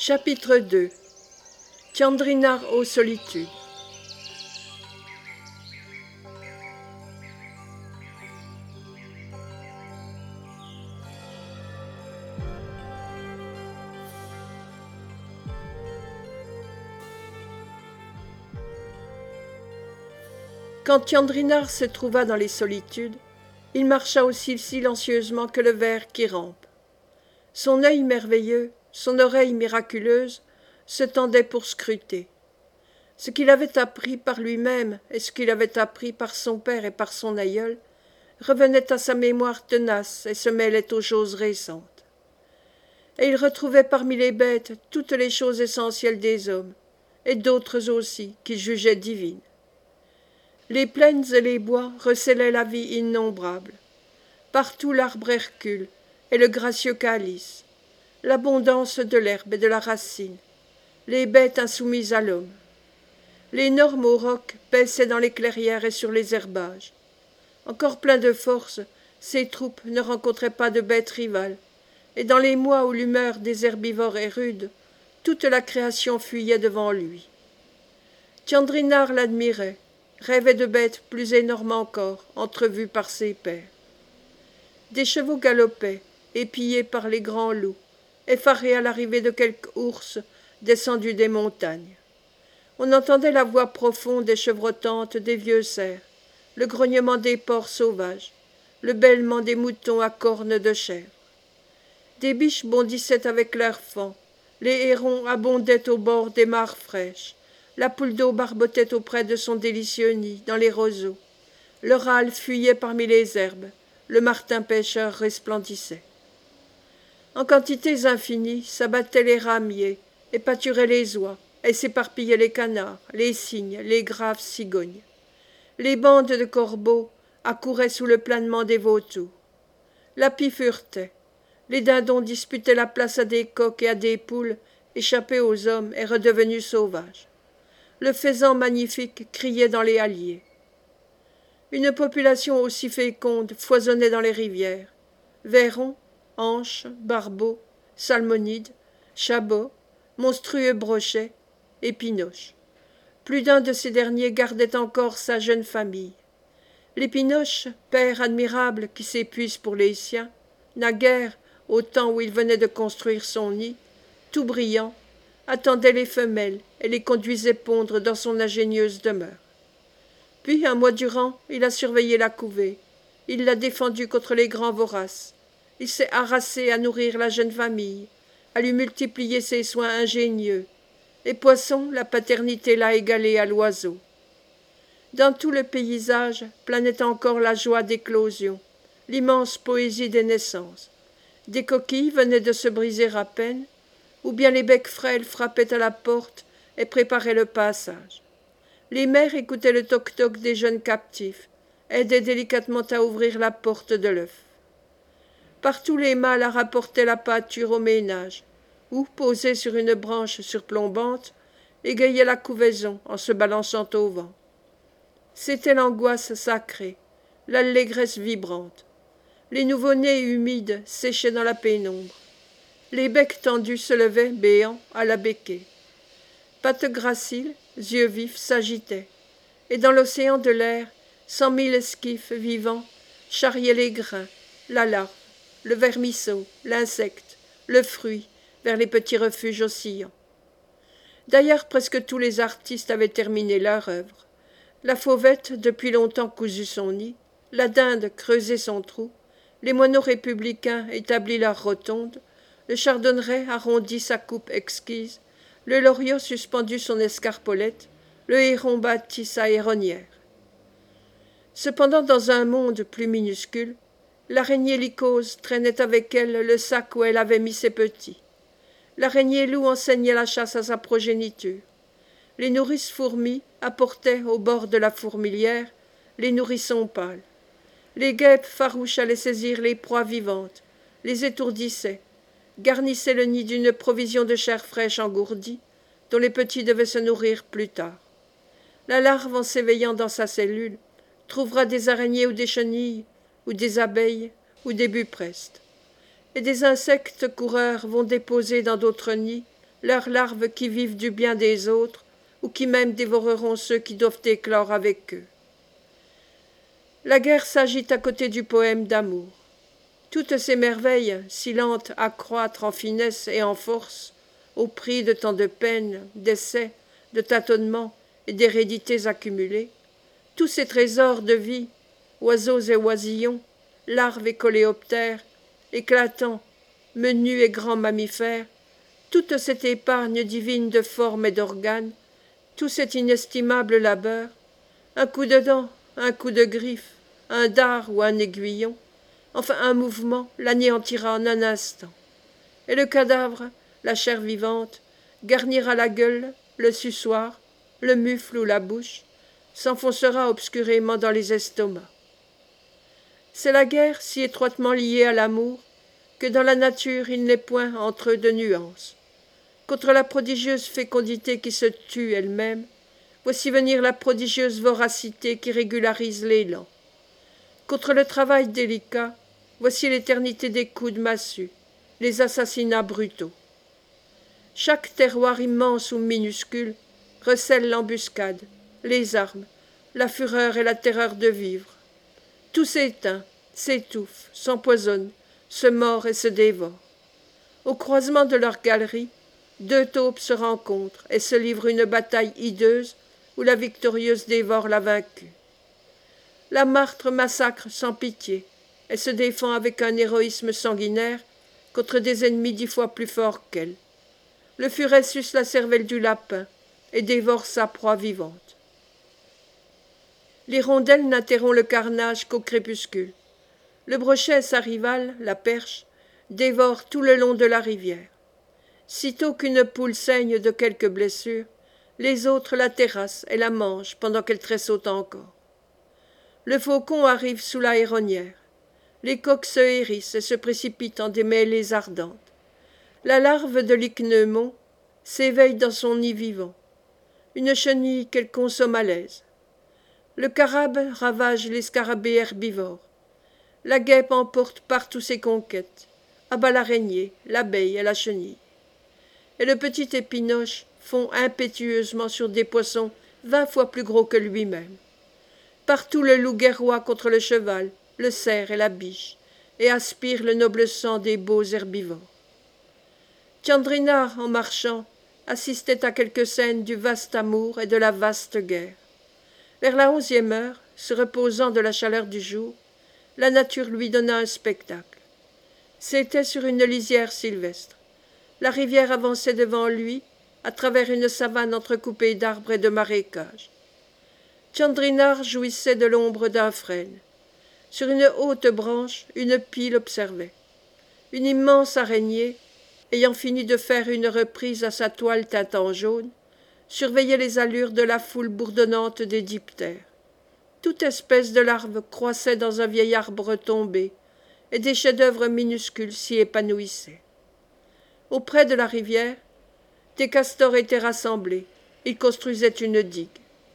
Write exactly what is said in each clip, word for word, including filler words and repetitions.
Chapitre deux. Tchandrinar aux solitudes. Quand Tchandrinar se trouva dans les solitudes, il marcha aussi silencieusement que le ver qui rampe. Son œil merveilleux, son oreille miraculeuse, se tendaient pour scruter. Ce qu'il avait appris par lui-même et ce qu'il avait appris par son père et par son aïeul revenaient à sa mémoire tenace et se mêlaient aux choses récentes. Et il retrouvait parmi les bêtes toutes les choses essentielles des hommes, et d'autres aussi qu'il jugeait divines. Les plaines et les bois recélaient la vie innombrable. Partout l'arbre Hercule et le gracieux calice, l'abondance de l'herbe et de la racine, les bêtes insoumises à l'homme. L'énorme auroch paissait dans les clairières et sur les herbages. Encore plein de force, ses troupes ne rencontraient pas de bêtes rivales, et dans les mois où l'humeur des herbivores est rude, toute la création fuyait devant lui. Tchandrinar l'admirait, rêvait de bêtes plus énormes encore, entrevues par ses pairs. Des chevaux galopaient, épiés par les grands loups, effarés à l'arrivée de quelque ours descendu des montagnes. On entendait la voix profonde et chevrotante des vieux cerfs, le grognement des porcs sauvages, le bêlement des moutons à cornes de chèvre. Des biches bondissaient avec leurs fans, les hérons abondaient au bord des mares fraîches, la poule d'eau barbotait auprès de son délicieux nid dans les roseaux, le râle fuyait parmi les herbes, le martin pêcheur resplendissait. En quantités infinies s'abattaient les ramiers, et pâturaient les oies, et s'éparpillaient les canards, les cygnes, les graves cigognes. Les bandes de corbeaux accouraient sous le planement des vautours. La pie furetait. Les dindons disputaient la place à des coqs et à des poules, échappés aux hommes et redevenus sauvages. Le faisan magnifique criait dans les halliers. Une population aussi féconde foisonnait dans les rivières. Vairons, anches, barbeaux, salmonides, chabots, monstrueux brochets, épinoches. Plus d'un de ces derniers gardait encore sa jeune famille. L'épinoche, père admirable qui s'épuise pour les siens, naguère, au temps où il venait de construire son nid, tout brillant, attendait les femelles et les conduisait pondre dans son ingénieuse demeure. Puis, un mois durant, il a surveillé la couvée, il l'a défendue contre les grands voraces, il s'est harassé à nourrir la jeune famille, à lui multiplier ses soins ingénieux, et Poisson, la paternité l'a égalé à l'oiseau. Dans tout le paysage planait encore la joie d'éclosion, l'immense poésie des naissances. Des coquilles venaient de se briser à peine, ou bien les becs frêles frappaient à la porte et préparaient le passage. Les mères écoutaient le toc-toc des jeunes captifs, aidaient délicatement à ouvrir la porte de l'œuf. Partout les mâles rapportaient la pâture au ménage, ou, posés sur une branche surplombante, égayaient la couvaison en se balançant au vent. C'était l'angoisse sacrée, l'allégresse vibrante. Les nouveau-nés humides séchaient dans la pénombre. Les becs tendus se levaient, béants, à la becquée. Pattes graciles, yeux vifs s'agitaient, et dans l'océan de l'air, cent mille esquifs vivants charriaient les grains, la larve, le vermisseau, l'insecte, le fruit, vers les petits refuges oscillants. D'ailleurs, presque tous les artistes avaient terminé leur œuvre. La fauvette, depuis longtemps cousu son nid, la dinde creusé son trou, les moineaux républicains établi leur rotonde, le chardonneret arrondi sa coupe exquise, le loriot suspendu son escarpolette, le héron bâti sa héronnière. Cependant, dans un monde plus minuscule, l'araignée lycose traînait avec elle le sac où elle avait mis ses petits. L'araignée loup enseignait la chasse à sa progéniture. Les nourrices fourmis apportaient, au bord de la fourmilière, les nourrissons pâles. Les guêpes farouches allaient saisir les proies vivantes, les étourdissaient, garnissaient le nid d'une provision de chair fraîche engourdie, dont les petits devaient se nourrir plus tard. La larve, en s'éveillant dans sa cellule, trouvera des araignées ou des chenilles, ou des abeilles, ou des buprestes. Et des insectes coureurs vont déposer dans d'autres nids leurs larves qui vivent du bien des autres, ou qui même dévoreront ceux qui doivent éclore avec eux. La guerre s'agite à côté du poème d'amour. Toutes ces merveilles, si lentes à croître en finesse et en force, au prix de tant de peines, d'essais, de tâtonnements et d'hérédités accumulées, tous ces trésors de vie, oiseaux et oisillons, larves et coléoptères, éclatants, menus et grands mammifères, toute cette épargne divine de formes et d'organes, tout cet inestimable labeur, un coup de dent, un coup de griffe, un dard ou un aiguillon, enfin un mouvement l'anéantira en un instant. Et le cadavre, la chair vivante, garnira la gueule, le suçoir, le mufle ou la bouche, s'enfoncera obscurément dans les estomacs. C'est la guerre si étroitement liée à l'amour que dans la nature il n'est point entre eux de nuances. Contre la prodigieuse fécondité qui se tue elle-même, voici venir la prodigieuse voracité qui régularise l'élan. Contre le travail délicat, voici l'éternité des coups de massue, les assassinats brutaux. Chaque terroir immense ou minuscule recèle l'embuscade, les armes, la fureur et la terreur de vivre. Tout s'éteint, s'étouffe, s'empoisonne, se mord et se dévore. Au croisement de leurs galeries, deux taupes se rencontrent et se livrent une bataille hideuse où la victorieuse dévore la vaincue. La martre massacre sans pitié et se défend avec un héroïsme sanguinaire contre des ennemis dix fois plus forts qu'elle. Le furet suce la cervelle du lapin et dévore sa proie vivante. L'hirondelle n'interrompt le carnage qu'au crépuscule. Le brochet et sa rivale, la perche, dévorent tout le long de la rivière. Sitôt qu'une poule saigne de quelque blessure, les autres la terrassent et la mangent pendant qu'elle tressaute encore. Le faucon arrive sous la héronnière. Les coqs se hérissent et se précipitent en des mêlées ardentes. La larve de l'ichneumon s'éveille dans son nid vivant. Une chenille qu'elle consomme à l'aise. Le carabe ravage les scarabées herbivores. La guêpe emporte partout ses conquêtes, abat l'araignée, l'abeille et la chenille. Et le petit épinoche fond impétueusement sur des poissons vingt fois plus gros que lui-même. Partout le loup guerroie contre le cheval, le cerf et la biche, et aspire le noble sang des beaux herbivores. Tchandrina, en marchant, assistait à quelques scènes du vaste amour et de la vaste guerre. Vers la onzième heure, se reposant de la chaleur du jour, la nature lui donna un spectacle. C'était sur une lisière sylvestre. La rivière avançait devant lui, à travers une savane entrecoupée d'arbres et de marécages. Tchandrinar jouissait de l'ombre d'un frêne. Sur une haute branche, une pie l'observait. Une immense araignée, ayant fini de faire une reprise à sa toile teintant jaune, surveillait les allures de la foule bourdonnante des diptères. Toute espèce de larve croissait dans un vieil arbre tombé, et des chefs-d'œuvre minuscules s'y épanouissaient. Auprès de la rivière, des castors étaient rassemblés. Ils construisaient une digue.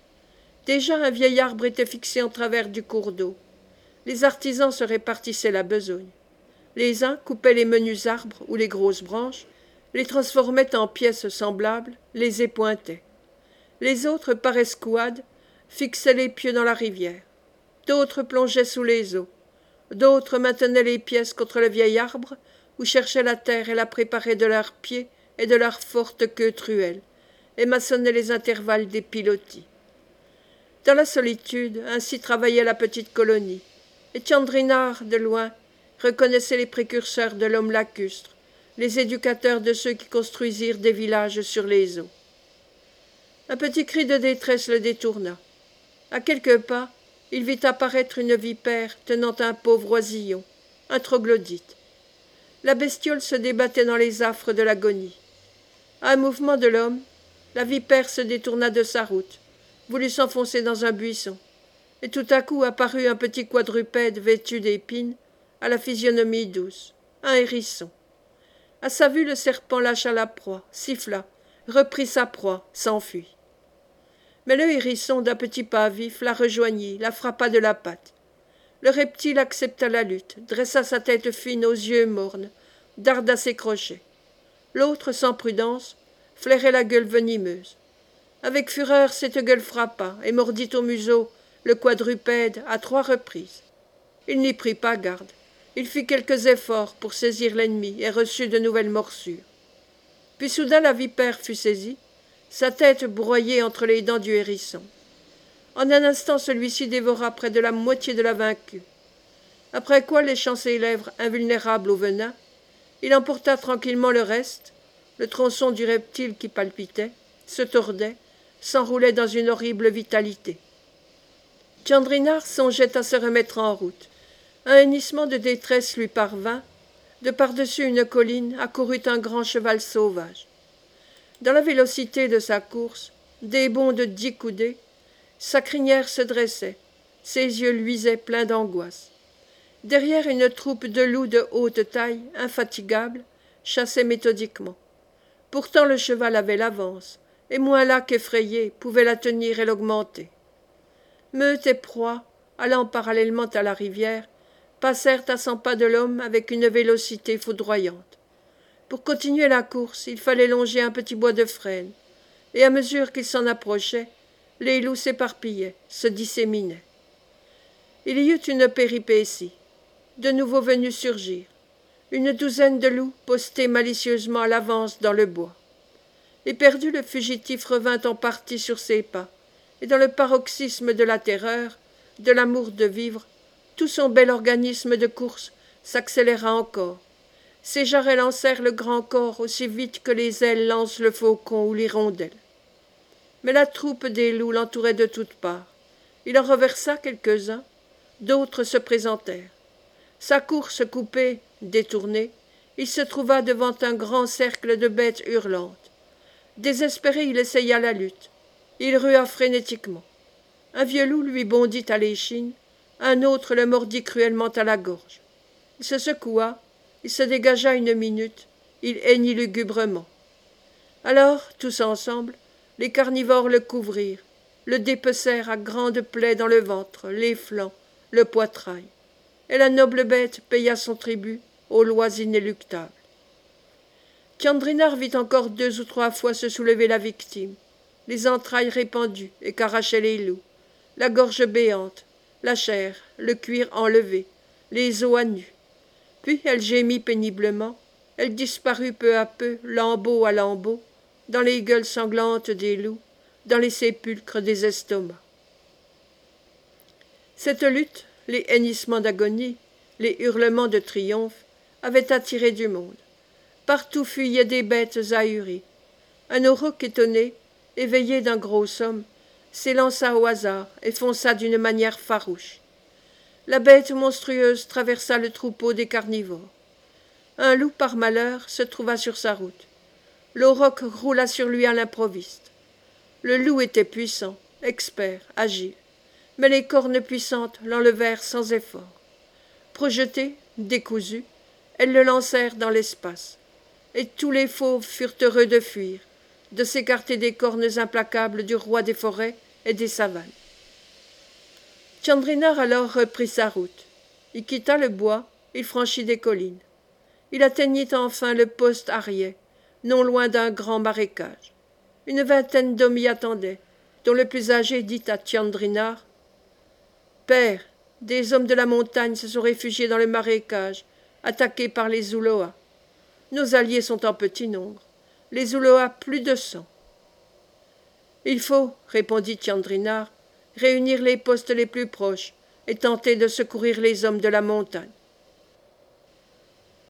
Déjà un vieil arbre était fixé en travers du cours d'eau. Les artisans se répartissaient la besogne. Les uns coupaient les menus arbres ou les grosses branches, les transformaient en pièces semblables, les épointaient. Les autres, par escouade, fixaient les pieux dans la rivière. D'autres plongeaient sous les eaux. D'autres maintenaient les pièces contre le vieil arbre ou cherchaient la terre et la préparaient de leurs pieds et de leurs fortes queues truelles, et maçonnaient les intervalles des pilotis. Dans la solitude, ainsi travaillait la petite colonie, et Tchandrinar, de loin, reconnaissait les précurseurs de l'homme lacustre, les éducateurs de ceux qui construisirent des villages sur les eaux. Un petit cri de détresse le détourna. À quelques pas, il vit apparaître une vipère tenant un pauvre oisillon, un troglodyte. La bestiole se débattait dans les affres de l'agonie. À un mouvement de l'homme, la vipère se détourna de sa route, voulut s'enfoncer dans un buisson, et tout à coup apparut un petit quadrupède vêtu d'épines, à la physionomie douce, un hérisson. À sa vue, le serpent lâcha la proie, siffla, reprit sa proie, s'enfuit. Mais le hérisson, d'un petit pas vif, la rejoignit, la frappa de la patte. Le reptile accepta la lutte, dressa sa tête fine aux yeux mornes, darda ses crochets. L'autre, sans prudence, flairait la gueule venimeuse. Avec fureur, cette gueule frappa et mordit au museau le quadrupède à trois reprises. Il n'y prit pas garde. Il fit quelques efforts pour saisir l'ennemi et reçut de nouvelles morsures. Puis soudain la vipère fut saisie, sa tête broyée entre les dents du hérisson. En un instant, celui-ci dévora près de la moitié de la vaincue. Après quoi, léchant ses lèvres invulnérables au venin, il emporta tranquillement le reste, le tronçon du reptile qui palpitait, se tordait, s'enroulait dans une horrible vitalité. Tchandrinar songeait à se remettre en route. Un hennissement de détresse lui parvint. De par-dessus une colline accourut un grand cheval sauvage. Dans la vélocité de sa course, des bonds de dix coudées, sa crinière se dressait, ses yeux luisaient pleins d'angoisse. Derrière, une troupe de loups de haute taille, infatigables, chassait méthodiquement. Pourtant le cheval avait l'avance, et moins là qu'effrayé, pouvait la tenir et l'augmenter. Meute et proie, allant parallèlement à la rivière, passèrent à cent pas de l'homme avec une vélocité foudroyante. Pour continuer la course, il fallait longer un petit bois de frêne, et à mesure qu'ils s'en approchaient, les loups s'éparpillaient, se disséminaient. Il y eut une péripétie. De nouveaux venus surgirent. Une douzaine de loups postés malicieusement à l'avance dans le bois. Éperdu, le fugitif revint en partie sur ses pas, et dans le paroxysme de la terreur, de l'amour de vivre, tout son bel organisme de course s'accéléra encore. Ses jarrets lancèrent le grand corps aussi vite que les ailes lancent le faucon ou l'hirondelle. Mais la troupe des loups l'entourait de toutes parts. Il en reversa quelques-uns, d'autres se présentèrent. Sa course coupée, détournée, il se trouva devant un grand cercle de bêtes hurlantes. Désespéré, il essaya la lutte. Il rua frénétiquement. Un vieux loup lui bondit à l'échine, un autre le mordit cruellement à la gorge. Il se secoua, il se dégagea une minute, il hennit lugubrement. Alors, tous ensemble, les carnivores le couvrirent, le dépecèrent à grandes plaies dans le ventre, les flancs, le poitrail. Et la noble bête paya son tribut aux lois inéluctables. Tchandrinar vit encore deux ou trois fois se soulever la victime, les entrailles répandues et qu'arrachaient les loups, la gorge béante, la chair, le cuir enlevé, les os à nu. Puis elle gémit péniblement, elle disparut peu à peu, lambeau à lambeau, dans les gueules sanglantes des loups, dans les sépulcres des estomacs. Cette lutte, les hennissements d'agonie, les hurlements de triomphe, avaient attiré du monde. Partout fuyaient des bêtes ahuries. Un auroch étonné, éveillé d'un gros somme, s'élança au hasard et fonça d'une manière farouche. La bête monstrueuse traversa le troupeau des carnivores. Un loup, par malheur, se trouva sur sa route. L'auroch roula sur lui à l'improviste. Le loup était puissant, expert, agile, mais les cornes puissantes l'enlevèrent sans effort. Projetée, décousue, elles le lancèrent dans l'espace, et tous les fauves furent heureux de fuir, de s'écarter des cornes implacables du roi des forêts et des savanes. Tchandrinar alors reprit sa route. Il quitta le bois, il franchit des collines. Il atteignit enfin le poste arié, non loin d'un grand marécage. Une vingtaine d'hommes y attendaient, dont le plus âgé dit à Tchandrinar : « Père, des hommes de la montagne se sont réfugiés dans le marécage, attaqués par les Zuloas. Nos alliés sont en petit nombre. Les Zuloas plus de cent. » « Il faut, répondit Tchandrinar, réunir les postes les plus proches et tenter de secourir les hommes de la montagne.